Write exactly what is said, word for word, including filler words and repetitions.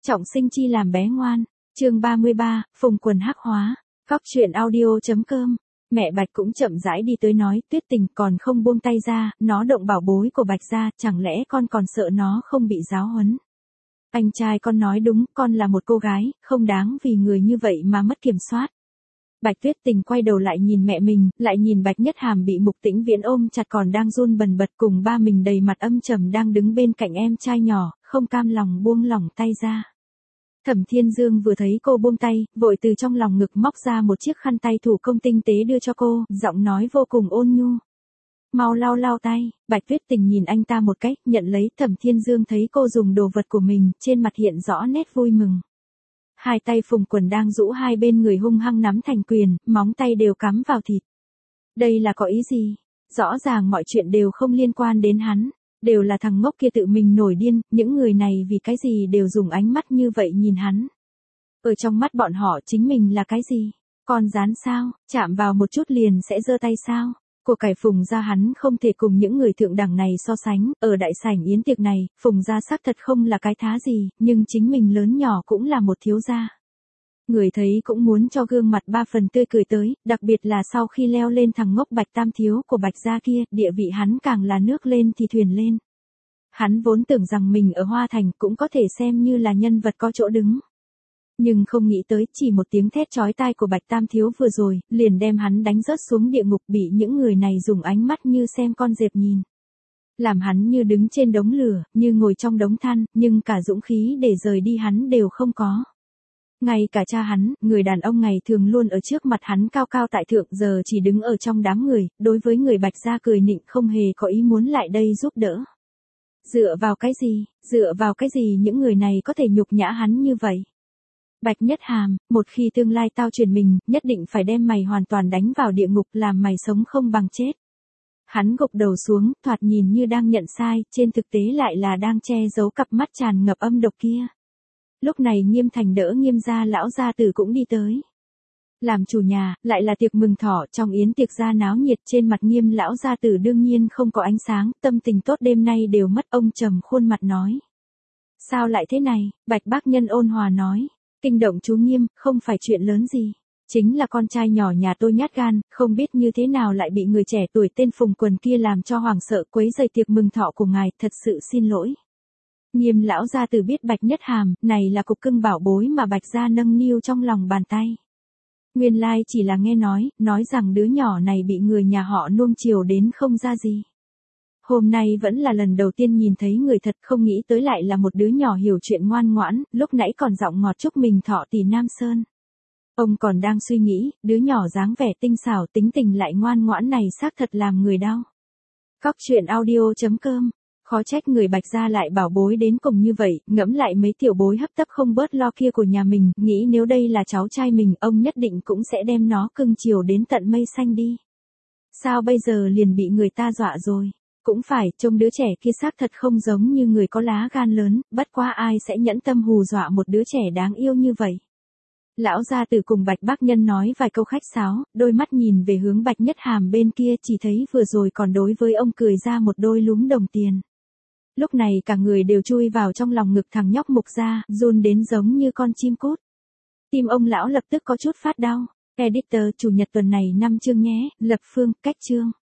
trọng sinh chi làm bé ngoan. Chương ba mươi ba, phùng quần hắc hóa. Cóc truyện audio.com. Mẹ Bạch cũng chậm rãi đi tới nói, Tuyết Tình còn không buông tay ra, nó động bảo bối của Bạch ra, chẳng lẽ con còn sợ nó không bị giáo huấn. Anh trai con nói đúng, con là một cô gái, không đáng vì người như vậy mà mất kiểm soát. Bạch Tuyết Tình quay đầu lại nhìn mẹ mình, lại nhìn Bạch Nhất Hàm bị Mục Tĩnh Viễn ôm chặt còn đang run bần bật cùng ba mình đầy mặt âm trầm đang đứng bên cạnh em trai nhỏ, không cam lòng buông lỏng tay ra. Thẩm Thiên Dương vừa thấy cô buông tay, vội từ trong lòng ngực móc ra một chiếc khăn tay thủ công tinh tế đưa cho cô, giọng nói vô cùng ôn nhu. Mau lau lau tay. Bạch Tuyết Tình nhìn anh ta một cách, nhận lấy. Thẩm Thiên Dương thấy cô dùng đồ vật của mình, trên mặt hiện rõ nét vui mừng. Hai tay phùng quần đang rũ hai bên người hung hăng nắm thành quyền, móng tay đều cắm vào thịt. Đây là có ý gì? Rõ ràng mọi chuyện đều không liên quan đến hắn. Đều là thằng ngốc kia tự mình nổi điên, những người này vì cái gì đều dùng ánh mắt như vậy nhìn hắn. Ở trong mắt bọn họ chính mình là cái gì? Con rán sao? Chạm vào một chút liền sẽ giơ tay sao? Của cải Phùng gia hắn không thể cùng những người thượng đẳng này so sánh, ở đại sảnh yến tiệc này, Phùng gia xác thật không là cái thá gì, nhưng chính mình lớn nhỏ cũng là một thiếu gia. Người thấy cũng muốn cho gương mặt ba phần tươi cười tới, đặc biệt là sau khi leo lên thằng ngốc Bạch Tam thiếu của Bạch gia kia, địa vị hắn càng là nước lên thì thuyền lên. Hắn vốn tưởng rằng mình ở Hoa Thành cũng có thể xem như là nhân vật có chỗ đứng. Nhưng không nghĩ tới chỉ một tiếng thét chói tai của Bạch Tam thiếu vừa rồi, liền đem hắn đánh rớt xuống địa ngục bị những người này dùng ánh mắt như xem con dẹp nhìn. Làm hắn như đứng trên đống lửa, như ngồi trong đống than, nhưng cả dũng khí để rời đi hắn đều không có. Ngay cả cha hắn, người đàn ông ngày thường luôn ở trước mặt hắn cao cao tại thượng giờ chỉ đứng ở trong đám người, đối với người Bạch gia cười nịnh không hề có ý muốn lại đây giúp đỡ. Dựa vào cái gì, dựa vào cái gì những người này có thể nhục nhã hắn như vậy? Bạch Nhất Hàm, một khi tương lai tao chuyển mình, nhất định phải đem mày hoàn toàn đánh vào địa ngục làm mày sống không bằng chết. Hắn gục đầu xuống, thoạt nhìn như đang nhận sai, trên thực tế lại là đang che giấu cặp mắt tràn ngập âm độc kia. Lúc này Nghiêm Thành đỡ Nghiêm gia lão gia tử cũng đi tới. Làm chủ nhà, lại là tiệc mừng thọ trong yến tiệc gia náo nhiệt trên mặt Nghiêm lão gia tử đương nhiên không có ánh sáng, tâm tình tốt đêm nay đều mất ông trầm khuôn mặt nói. Sao lại thế này, Bạch bác nhân ôn hòa nói. Kinh động chú Nghiêm, không phải chuyện lớn gì. Chính là con trai nhỏ nhà tôi nhát gan, không biết như thế nào lại bị người trẻ tuổi tên Phùng Quần kia làm cho hoảng sợ quấy rầy tiệc mừng thọ của ngài, thật sự xin lỗi. Nghiêm lão gia tử biết Bạch Nhất Hàm, này là cục cưng bảo bối mà Bạch gia nâng niu trong lòng bàn tay. Nguyên lai chỉ là nghe nói, nói rằng đứa nhỏ này bị người nhà họ nuông chiều đến không ra gì. Hôm nay vẫn là lần đầu tiên nhìn thấy người thật, không nghĩ tới lại là một đứa nhỏ hiểu chuyện ngoan ngoãn, lúc nãy còn giọng ngọt chúc mình thọ tỷ Nam Sơn. Ông còn đang suy nghĩ, đứa nhỏ dáng vẻ tinh xảo tính tình lại ngoan ngoãn này xác thật làm người đau. Cóc truyện audio.com. Khó trách người Bạch gia lại bảo bối đến cùng như vậy, ngẫm lại mấy tiểu bối hấp tấp không bớt lo kia của nhà mình, nghĩ nếu đây là cháu trai mình, ông nhất định cũng sẽ đem nó cưng chiều đến tận mây xanh đi. Sao bây giờ liền bị người ta dọa rồi? Cũng phải, trông đứa trẻ kia xác thật không giống như người có lá gan lớn, bất quá ai sẽ nhẫn tâm hù dọa một đứa trẻ đáng yêu như vậy. Lão gia tử cùng Bạch bác nhân nói vài câu khách sáo, đôi mắt nhìn về hướng Bạch Nhất Hàm bên kia chỉ thấy vừa rồi còn đối với ông cười ra một đôi lúm đồng tiền. Lúc này cả người đều chui vào trong lòng ngực thằng nhóc Mục gia, run đến giống như con chim cút. Tim ông lão lập tức có chút phát đau. Editor chủ nhật tuần này năm chương nhé, lập phương, cách chương.